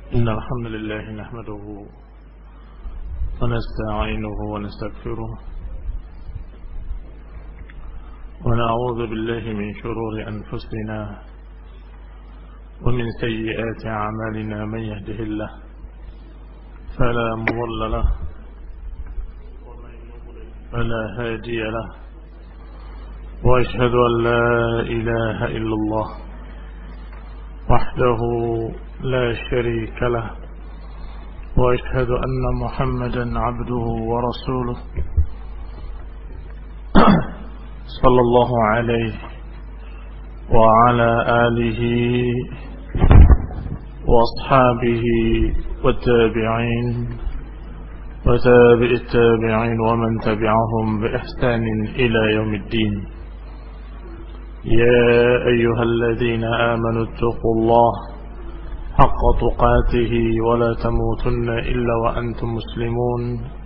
إن الحمد لله نحمده ونستعينه ونستغفره ونعوذ بالله من شرور أنفسنا ومن سيئات أعمالنا. من يهده الله فلا مضل له ومن يضلل فلا هادي له، وأشهد أن لا إله إلا الله وحده لا شريك له، وأشهد أن محمدا عبده ورسوله صلى الله عليه وعلى آله وأصحابه والتابعين وتابع التابعين ومن تبعهم بإحسان إلى يوم الدين. يا أيها الذين آمنوا اتقوا الله حق تقاته ولا تموتن إلا وأنتم مسلمون.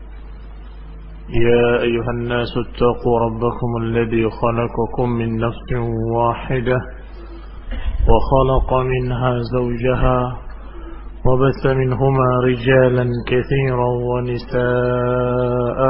يا أيها الناس اتقوا ربكم الذي خلقكم من نفس واحدة وخلق منها زوجها وبث منهما رجالا كثيرا ونساء،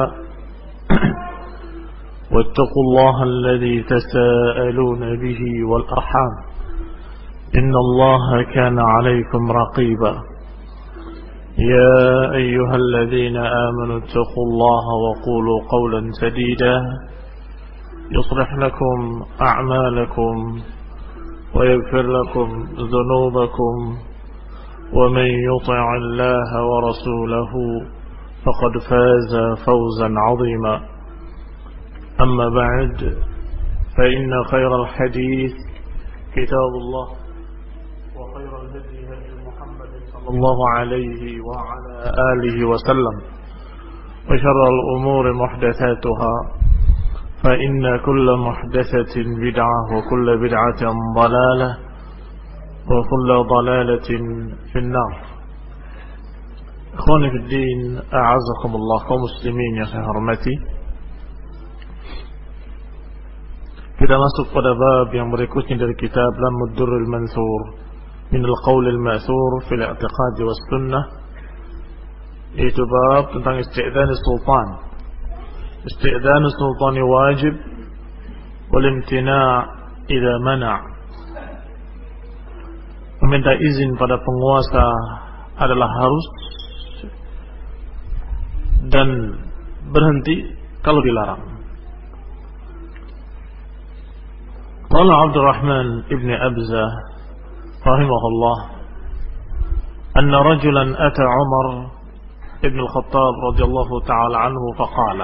واتقوا الله الذي تساءلون به والأرحام إن الله كان عليكم رقيبا. يا أيها الذين آمنوا اتقوا الله وقولوا قولا سديدا يصلح لكم أعمالكم ويغفر لكم ذنوبكم، ومن يطع الله ورسوله فقد فاز فوزا عظيما. أما بعد، فإن خير الحديث كتاب الله، وخير الهدي هدي محمد صلى الله عليه وعلى آله وسلم، وشر الأمور محدثاتها، فإن كل محدثة بدعة وكل بدعة ضلالة وكل ضلالة في النار. إخواني في الدين، أعزكم الله kaum muslimin yang saya hormati. Kita masuk pada bab yang berikutnya dari kitab Lammud Durrul Mansur min al-Qawl al-Ma'thur fi al-I'tiqad was Sunnah, yaitu bab tentang isti'dzan sultan. Isti'dzan sultan wajib wal imtina' idza mana'. Meminta izin pada penguasa adalah harus dan berhenti kalau dilarang. Qala Abdurrahman ibn Abzah rahimahullah, anna rajulan ata Umar ibn al-Khattab radhiyallahu ta'ala anhu faqala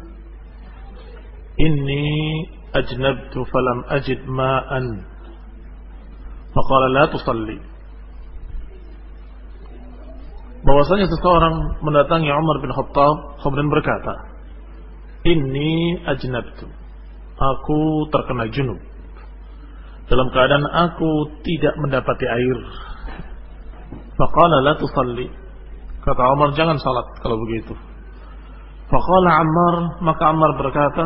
inni ajnabtu falam ajid ma'an faqala la tusalli. Bahwasanya seseorang mendatangi Umar bin Khattab kemudian berkata, inni ajnabtu, aku terkena junub dalam keadaan aku tidak mendapati air. Faqala la tusalli, kata Umar, jangan salat kalau begitu. Faqala Ammar, maka Ammar berkata,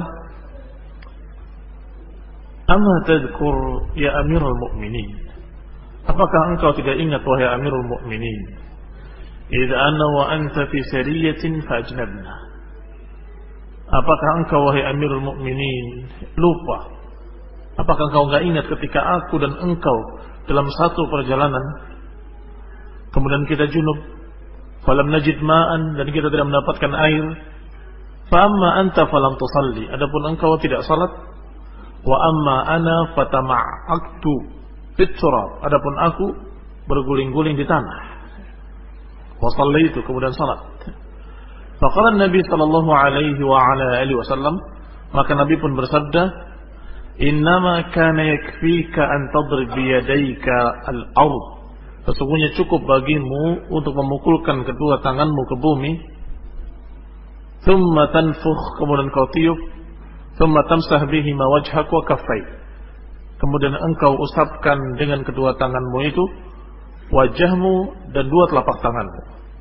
amma tadhkur ya Amirul Mu'minin, apakah engkau tidak ingat wahai Amirul Mu'minin, idza anna wa anta fi sariyatin fajnabna, apakah engkau wahai Amirul Mu'minin lupa, apakah engkau enggak ingat ketika aku dan engkau dalam satu perjalanan kemudian kita junub, falam najid ma'an, dan kita tidak mendapatkan air, fa amma anta falam tusalli, adapun engkau tidak salat, wa amma ana fatama'aktu fit turab, adapun aku berguling-guling di tanah, wa sallaitu, kemudian salat. Faqala Nabi sallallahu alaihi wa ala alihi wasallam, maka Nabi pun bersabda, innama kana yakfika an tadrib biyadayka al-ard, sesungguhnya cukup bagimu untuk memukulkan kedua tanganmu ke bumi, thumma tanfukh, kemudian kau tiup, thumma tamsah bihima wajhak wa kaffayk, kemudian engkau usapkan dengan kedua tanganmu itu wajahmu dan dua telapak tanganmu.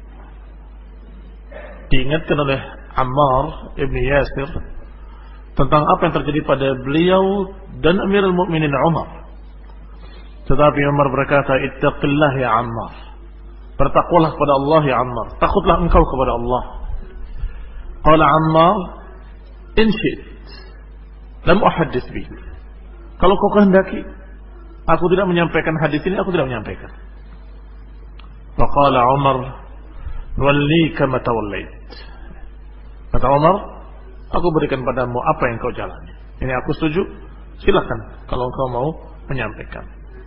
Diingatkan oleh Ammar ibn Yasir tentang apa yang terjadi pada beliau dan Amirul Mukminin Umar. Tetapi Umar berkata, ittaqillah ya Ammar, Bertakwalah kepada Allah ya Ammar. Takutlah engkau kepada Allah. Qala Ammar, in syi'it lam uhaddits bihi. Kalau kau kehendaki, aku tidak menyampaikan hadis ini, aku tidak menyampaikan. Faqala Umar, wallika ma tawallait. Kata Umar, aku berikan padamu apa yang kau jalani. Ini aku setuju, silakan kalau kau mau menyampaikan.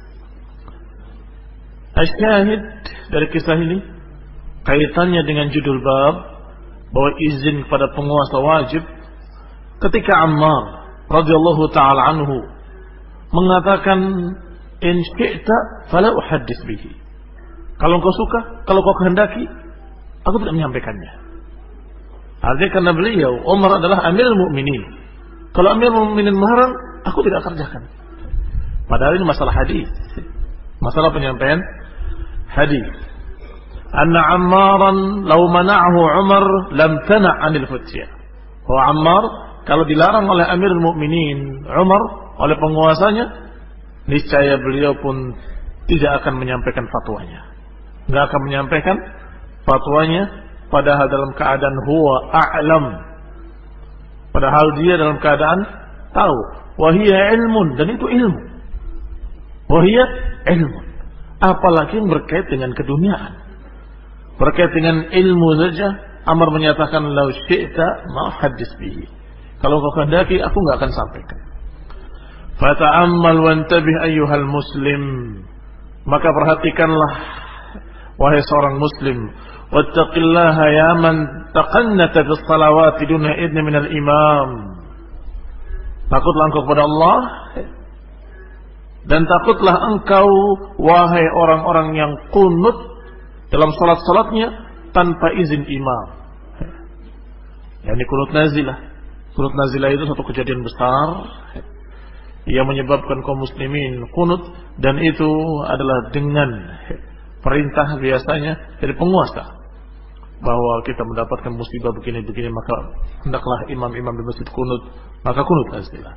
Asyahid dari kisah ini kaitannya dengan judul bab bahwa izin kepada penguasa wajib. Ketika Ammar radhiyallahu taala anhu mengatakan in syi'ta fala uhaddits bihi. Kalau kau suka, kalau kau kehendaki, aku tidak menyampaikannya. Artinya karena beliau Umar adalah Amirul Mukminin. Kalau Amirul Mukminin melarang, aku tidak kerjakan. Padahal ini masalah hadis. Masalah penyampaian hadis. Anna Ammaran law mana'ahu Umar lam tana' 'anil futya. Bahwa Ammar kalau dilarang oleh Amirul Mukminin Umar, oleh penguasanya, niscaya beliau pun tidak akan menyampaikan fatwanya. Enggak akan menyampaikan fatwanya padahal dalam keadaan huwa a'lam. Padahal dia dalam keadaan tahu. Wahia ilmun, dan itu ilmu. Wahia ilmun. Apalagi yang berkait dengan keduniaan. Berkait dengan ilmu saja, Amr menyatakan lau syi'ta ma hadis bihi. Kalau kau kehendaki, aku enggak akan sampaikan. Fata'ammal wantabih ayyuhal muslim. Maka perhatikanlah wahai seorang muslim, wattaqillaha ya man taqannata bis salawati duna idni minal imam. Takutlah engkau kepada Allah dan takutlah engkau wahai orang-orang yang kunut dalam salat-salatnya tanpa izin imam. Yani kunut nazilah. Kunut nazilah itu satu kejadian besar yang menyebabkan kaum muslimin kunut, dan itu adalah dengan perintah biasanya dari penguasa bahwa kita mendapatkan musibah begini-begini, maka hendaklah imam-imam di masjid kunut, maka kunut nazilah.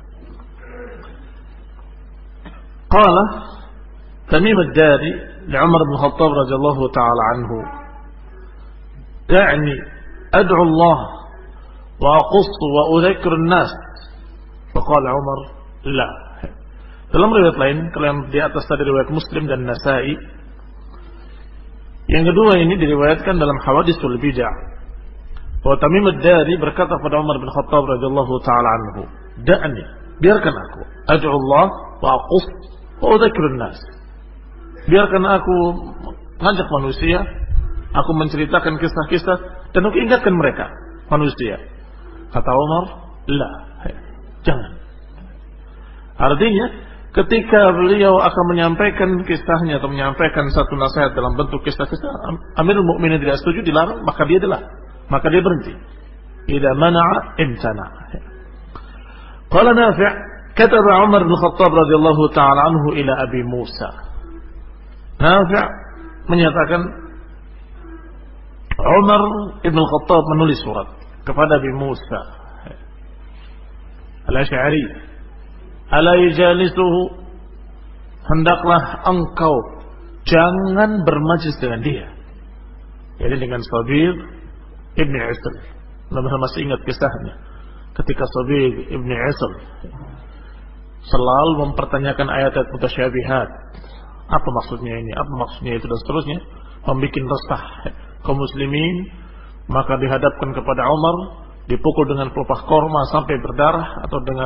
Qala Tamim ad-Dari li Umar bin Khattab radhiyallahu ta'ala anhu, da'ni ad'u Allah wa aqussu wa udhakkiru an-nas. Faqala Umar, la. Dalam riwayat lain, kalau di atas tadi riwayat Muslim dan Nasa'i, yang kedua ini diriwayatkan dalam Hawadisul Bid'ah, bahwa Tamim ad-Dari berkata kepada Umar bin Khattab radhiyallahu ta'ala anhu, da'ni, biarkan aku ad'u Allah wa aquss wa udhakkiru an-nas. Biarkan aku mengajak manusia, aku menceritakan kisah-kisah dan aku ingatkan mereka manusia. Kata Umar, la, jangan. Artinya ketika beliau akan menyampaikan kisahnya atau menyampaikan satu nasihat dalam bentuk kisah-kisah, Amirul Mukminin tidak setuju, dilarang, maka dia berhenti. Idza mana'a imtana. Qala Nafi', kataba Umar bin Khattab radhiyallahu ta'ala anhu ila Abi Musa. Nafi' menyatakan Umar bin Khattab menulis surat kepada Abi Musa Al-Asy'ari, ala yajalisuhu, hendaklah engkau jangan bermajlis dengan dia. Jadi dengan Sabir Ibn Isl. Anda masih ingat kisahnya ketika Sabir Ibn Isl selalu mempertanyakan ayat-ayat mutasyabihat. Apa maksudnya ini? Apa maksudnya itu? Dan seterusnya, membuat resah kaum muslimin. Maka dihadapkan kepada Umar, dipukul dengan pelepah korma sampai berdarah, atau dengan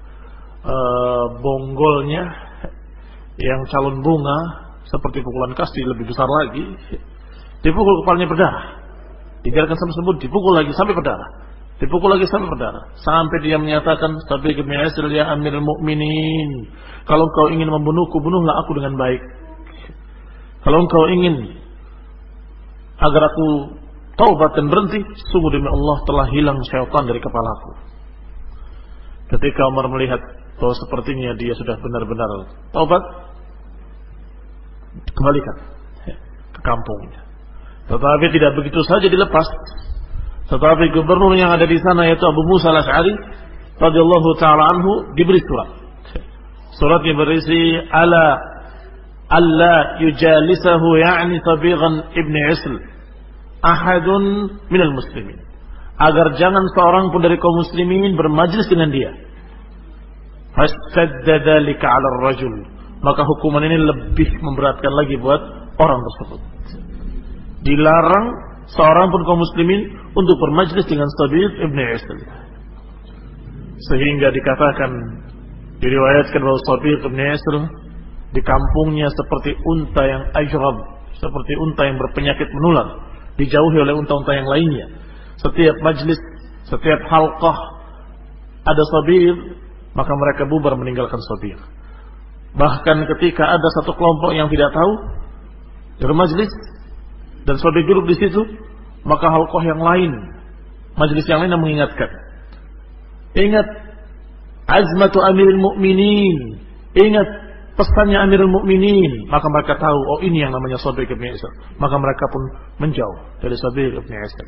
bonggolnya yang calon bunga seperti pukulan kasti, lebih besar lagi, dipukul kepalanya berdarah, dibiarkan sampai sembuh, dipukul lagi sampai berdarah, dipukul lagi sampai berdarah, sampai dia menyatakan, Sabiq bin Isl, ya Amirul Mukminin, kalau engkau ingin membunuhku, bunuhlah aku dengan baik. Kalau engkau ingin agar aku taubat dan berhenti, sungguh demi Allah telah hilang syaitan dari kepalaku. Ketika Umar melihat bahwa sepertinya dia sudah benar-benar taubat, kembalikan ke kampungnya. Tetapi tidak begitu saja dilepas. Tetapi gubernur yang ada di sana, yaitu Abu Musa Al-Asy'ari radhiyallahu ta'ala anhu, diberi surat. Suratnya berisi ala alla yujalisahu ya'ni Sabighan ibn Isl ahadun minal muslimin, agar jangan seorang pun dari kaum muslimin bermajlis dengan dia. Fastadda dzalika 'ala ar-rajul, maka hukuman ini lebih memberatkan lagi buat orang tersebut. Dilarang seorang pun kaum muslimin untuk bermajlis dengan Sabigh ibn Isl. Sehingga dikatakan, diriwayatkan bahwa Sabigh ibn Isl di kampungnya seperti unta yang ajrab, seperti unta yang berpenyakit menular, dijauhi oleh unta-unta yang lainnya. Setiap majlis, setiap halqah ada Sabigh, maka mereka bubar meninggalkan Sabigh. Bahkan ketika ada satu kelompok yang tidak tahu bermajlis dan Sabigh duduk di situ, maka halqah yang lain, majlis yang lain yang mengingatkan, ingat azmatu Amirul Mukminin, ingat pesannya Amirul Mukminin. Maka mereka tahu, oh ini yang namanya Sabigh ibn Isl. Maka mereka pun menjauh dari Sabigh ibn Isl.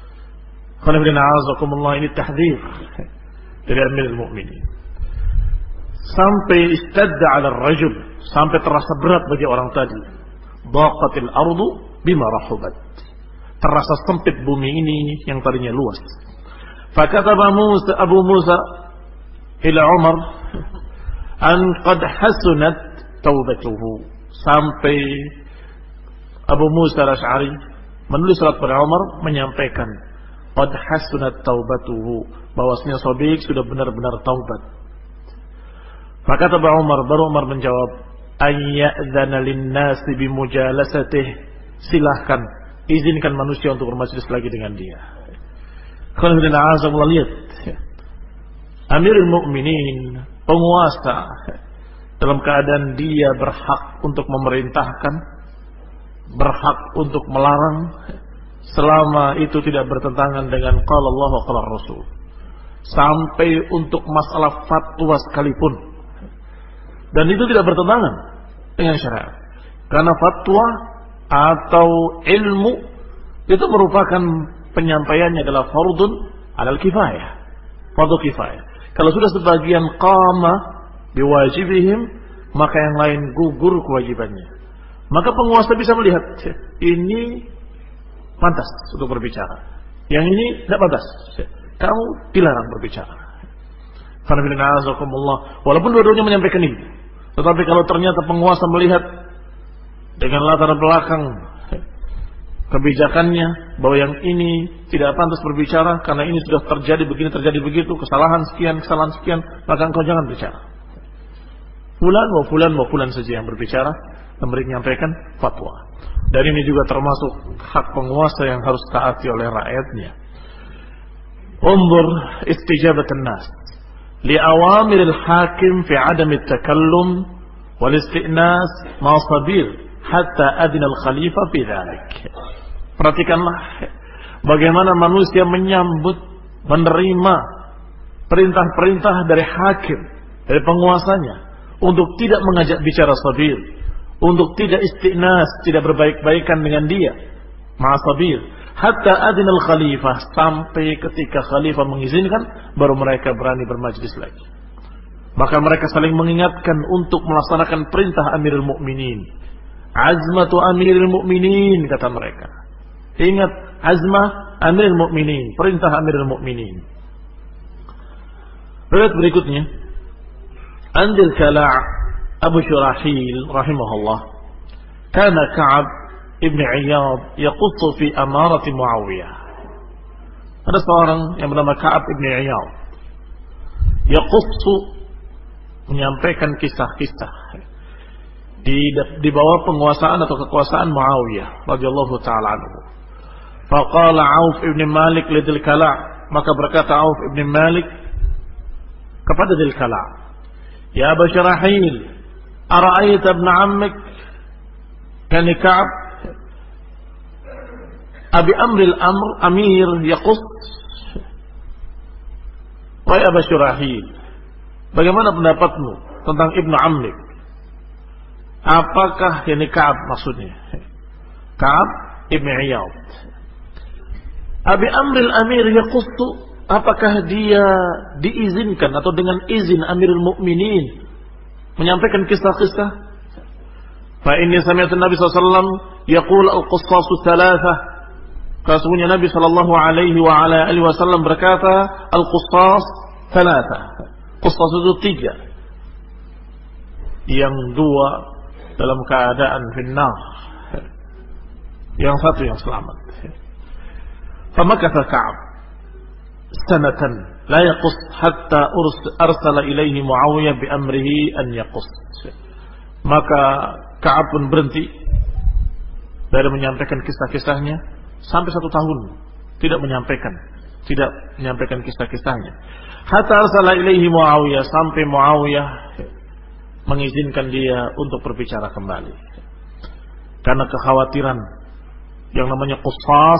Ini tahdzir dari Amirul Mukminin. Sampai istadda 'ala ar-rajul, sampai terasa berat bagi orang tadi. Daqatil ardu bima rahubat, terasa sempit bumi ini yang tadinya luas. Fakataba Abu Musa ila Umar an qad hasunat taubatuhu, sampai Abu Musa al-Asy'ari menulis surat pada Umar menyampaikan qad hasunat taubatuhu, bahwasanya Sabigh sudah benar-benar taubat. Maka kata Umar, baru Umar menjawab, ayyadzana lin-nasi bimujalasatih, silahkan izinkan manusia untuk bermajlis lagi dengan dia. Kalau lihat Amirul Mukminin, penguasa, dalam keadaan dia berhak untuk memerintahkan, berhak untuk melarang, selama itu tidak bertentangan dengan qala Allah wa qala Rasul. Sampai untuk masalah fatwa sekalipun, dan itu tidak bertentangan dengan syariat. Karena fatwa atau ilmu itu merupakan penyampaiannya adalah fardun 'alal kifayah, fardu kifayah. Kalau sudah sebagian qama biwajibihim, maka yang lain gugur kewajibannya. Maka penguasa bisa melihat, ini pantas untuk berbicara, yang ini tidak pantas, kamu dilarang berbicara. Walaupun dua-duanya menyampaikan ini, tetapi kalau ternyata penguasa melihat dengan latar belakang kebijakannya bahwa yang ini tidak pantas berbicara karena ini sudah terjadi begini, terjadi begitu, kesalahan sekian, maka engkau jangan bicara. Fulan saja yang berbicara, menyampaikan fatwa. Dan ini juga termasuk hak penguasa yang harus taati oleh rakyatnya. Unzur istijabatun nas liawamiril hakim fi adami takallum wal isti'nas ma sabir hatta adina al khalifah fi dzalik. Perhatikanlah bagaimana manusia menyambut, menerima perintah-perintah dari hakim, dari penguasanya, untuk tidak mengajak bicara sabir, untuk tidak isti'nas, tidak berbaik-baikan dengan dia, ma sabir hatta adinal khalifah, sampai ketika khalifah mengizinkan baru mereka berani bermajlis lagi. Maka mereka saling mengingatkan untuk melaksanakan perintah Amirul Mukminin. Azmatu Amirul Mukminin, kata mereka. Ingat azmah Amirul Mukminin, perintah Amirul Mukminin. Riwayat berikutnya, Andil Kala' Abu Shurahil rahimahullah, kana Ka'ab Ibn Iyad yaqussu fi amarati Muawiyah. Ada seorang yang bernama Ka'ab Ibn Iyad, yaqussu, menyampaikan kisah-kisah di bawah penguasaan atau kekuasaan Muawiyah radhiyallahu taala anhu. Faqala Auf ibn Malik li Dzil Kala', maka berkata Auf ibn Malik kepada Dzil Kala', ya Abu Shurahil, ara'aita ibn ammik kan Ka'ab Abi Amril Amir yaqus. Wahai Abu Shurahil, bagaimana pendapatmu tentang Ibnu Ammik? Apakah ini Ka'ab maksudnya? Ka'ab Ibn Iyad. Abi Amril Amir yaqus, apakah dia diizinkan atau dengan izin Amirul Mukminin menyampaikan kisah-kisah? Fa inni sami'tu Nabi sallallahu alaihi wasallam yaqul al-qissasu thalathah. Sesungguhnya Nabi sallallahu alaihi wa ala alihi wasallam berkata, al-qissas thalathah. Qissas itu 3. Yang 2 dalam keadaan finnar. Yang 1 yang selamat. Famakatha Ka'ab sanatan la yaqus hatta arsala ilaihi Muawiyah bi amrihi an yaqus. Maka Ka'ab pun berhenti dari menyampaikan kisah-kisahnya sampai 1 tahun tidak menyampaikan kisah-kisahnya. Hatta arsala ilaihi Muawiyah, sampai Muawiyah mengizinkan dia untuk berbicara kembali. Karena kekhawatiran yang namanya qissas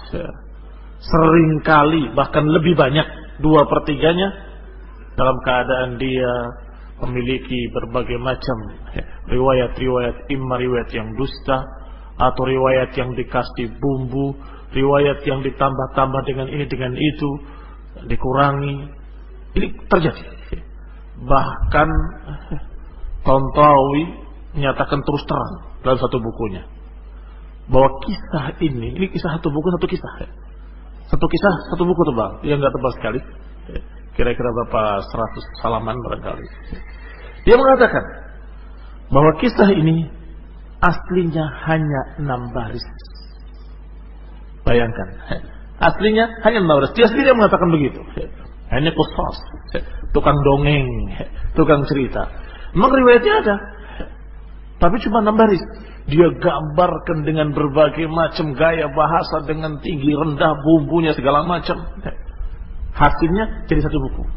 seringkali bahkan lebih banyak 2/3 dalam keadaan dia memiliki berbagai macam riwayat-riwayat, imma riwayat yang dusta atau riwayat yang dikasih bumbu, riwayat yang ditambah-tambah dengan ini dengan itu, dikurangi. Ini terjadi. Bahkan Tontawi menyatakan terus terang dalam satu bukunya bahwa kisah ini kisah satu buku satu kisah. Satu kisah satu buku tebal, yang enggak tebal sekali. Kira-kira berapa 100 halaman barangkali. Dia mengatakan bahwa kisah ini aslinya hanya 6 baris. Bayangkan, aslinya hanya 6 baris. Dia sendiri mengatakan begitu. Hanya qissas, tukang dongeng, tukang cerita. Memang riwayatnya ada, tapi cuma 6 baris. Dia gambarkan dengan berbagai macam gaya bahasa, dengan tinggi rendah, bumbunya segala macam. Hasilnya jadi satu buku.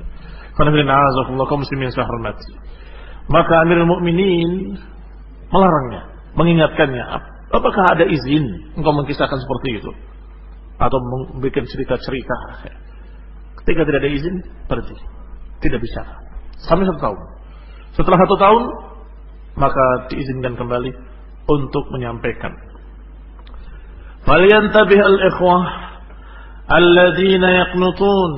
Maka Amirul Mukminin melarangnya, mengingatkannya. Apakah ada izin engkau mengisahkan seperti itu atau membuat cerita-cerita? Ketika tidak ada izin, berarti tidak bicara sampai 1 tahun. Setelah 1 tahun, maka diizinkan kembali untuk menyampaikan. Falyantabih al-ikhwah alladzina yaqnutun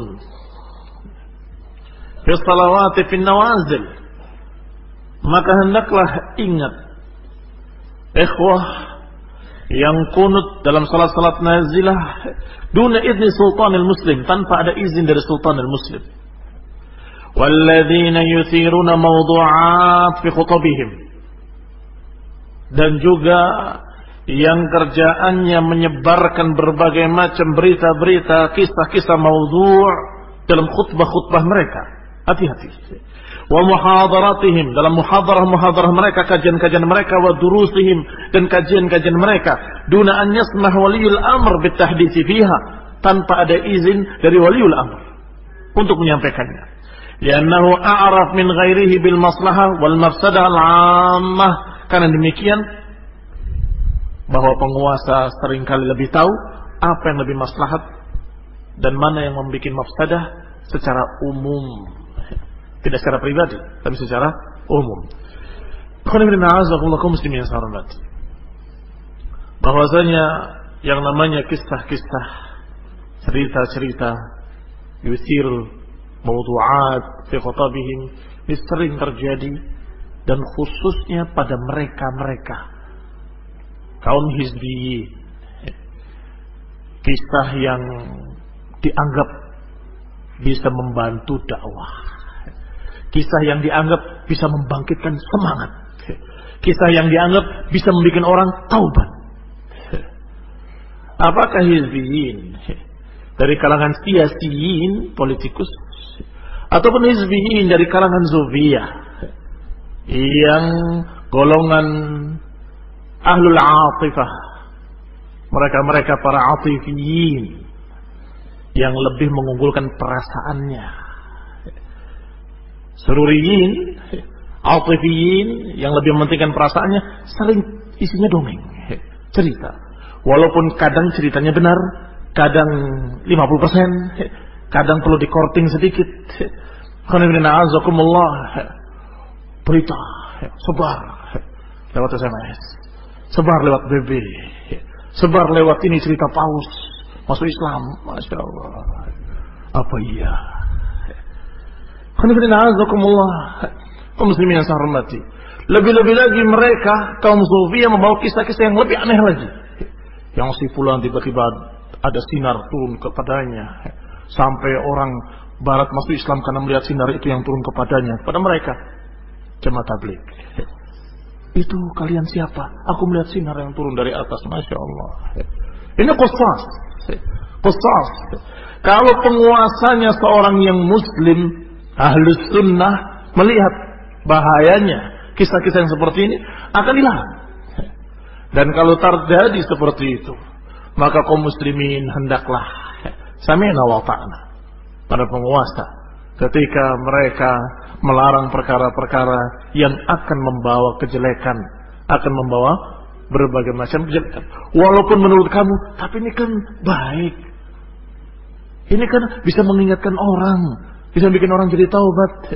fi shalawati fi nawazil. Maka hendaklah ingat ikhwah yang kunut dalam salat-salat nazilah duna idni sultanil muslim, tanpa ada izin dari sultanil muslim. Walladzina yuthiruna mawdu'at fi khutabihim, dan juga yang kerjaannya menyebarkan berbagai macam berita-berita, kisah-kisah maudhu' dalam khutbah-khutbah mereka. Hati-hati. Wa muhadaratihim, dalam muhadarah-muhadarah mereka, kajian-kajian mereka, wa durusihim, dan kajian-kajian mereka. Duna an yasmah waliyul amr bitahditsi fiha, tanpa ada izin dari waliul amr untuk menyampaikannya. Li'annahu a'raf min ghairihi bil maslahah wal mafsadah al-'ammah. Karena demikian, bahwa penguasa seringkali lebih tahu apa yang lebih maslahat dan mana yang membuat mafsadah secara umum, tidak secara pribadi, tapi secara umum. Bahwasanya yang namanya kisah-kisah, cerita-cerita, yusir mawdu'at fi khutabihim, ini sering terjadi, dan khususnya pada mereka-mereka kaum hizbiyin. Kisah yang dianggap bisa membantu dakwah, kisah yang dianggap bisa membangkitkan semangat, kisah yang dianggap bisa membuat orang taubat. Apakah hizbiyin dari kalangan siyasiyin, politikus, ataupun hizbiyin dari kalangan zufiyah, yang golongan ahlul atifah, mereka-mereka para atifiyin yang lebih mengunggulkan perasaannya. Sururiyin, atifiyin yang lebih mementingkan perasaannya, sering isinya dongeng, cerita. Walaupun kadang ceritanya benar, kadang 50%, kadang perlu dikorting sedikit. Berita sebar lewat SMS, sebar lewat BB, sebar lewat ini cerita paus masuk Islam. Masya Allah. Apa iya? Kaum muslimin yang saya hormati, lebih-lebih lagi mereka kaum sufi yang membawa kisah-kisah yang lebih aneh lagi. Yang si fulan tiba-tiba ada sinar turun kepadanya, sampai orang barat masuk Islam karena melihat sinar itu yang turun kepadanya. Pada mereka jemaah tabligh, itu kalian siapa? Aku melihat sinar yang turun dari atas. Masya Allah. Ini qisas. Qisas. Kalau penguasanya seorang yang muslim, ahlus sunnah, melihat bahayanya kisah-kisah yang seperti ini, akan dilarang. Dan kalau terjadi seperti itu, maka kaum muslimin hendaklah sami'na wa ta'na pada penguasa ketika mereka melarang perkara-perkara yang akan membawa kejelekan, akan membawa berbagai macam kejelekan. Walaupun menurut kamu, tapi ini kan baik. Ini kan bisa mengingatkan orang, bisa bikin orang jadi taubat.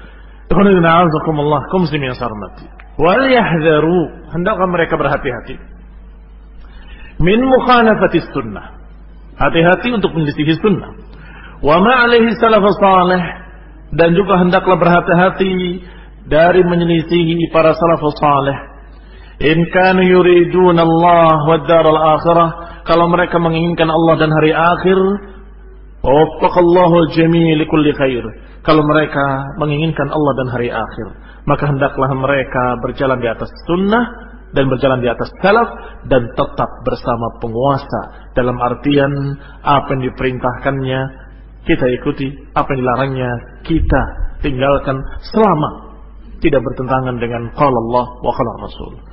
Kaum muslimin yang saya hormati. Wal yahdharu, hendaklah mereka berhati-hati min mukhalafatis sunnah. Hati-hati untuk menyelisihi sunnah. Wa ma alaihi salafus salih, dan juga hendaklah berhati-hati dari menyelisihi para salafus salih. In kanu yuriduna Allah wad daral akhirah, kalau mereka menginginkan Allah dan hari akhir, waffaqallahu al-jami' li kulli khair. Kalau mereka menginginkan Allah dan hari akhir, maka hendaklah mereka berjalan di atas sunnah dan berjalan di atas salaf dan tetap bersama penguasa. Dalam artian apa yang diperintahkannya kita ikuti, apa yang dilarangnya kita tinggalkan selama tidak bertentangan dengan qala Allah wa qala Rasul.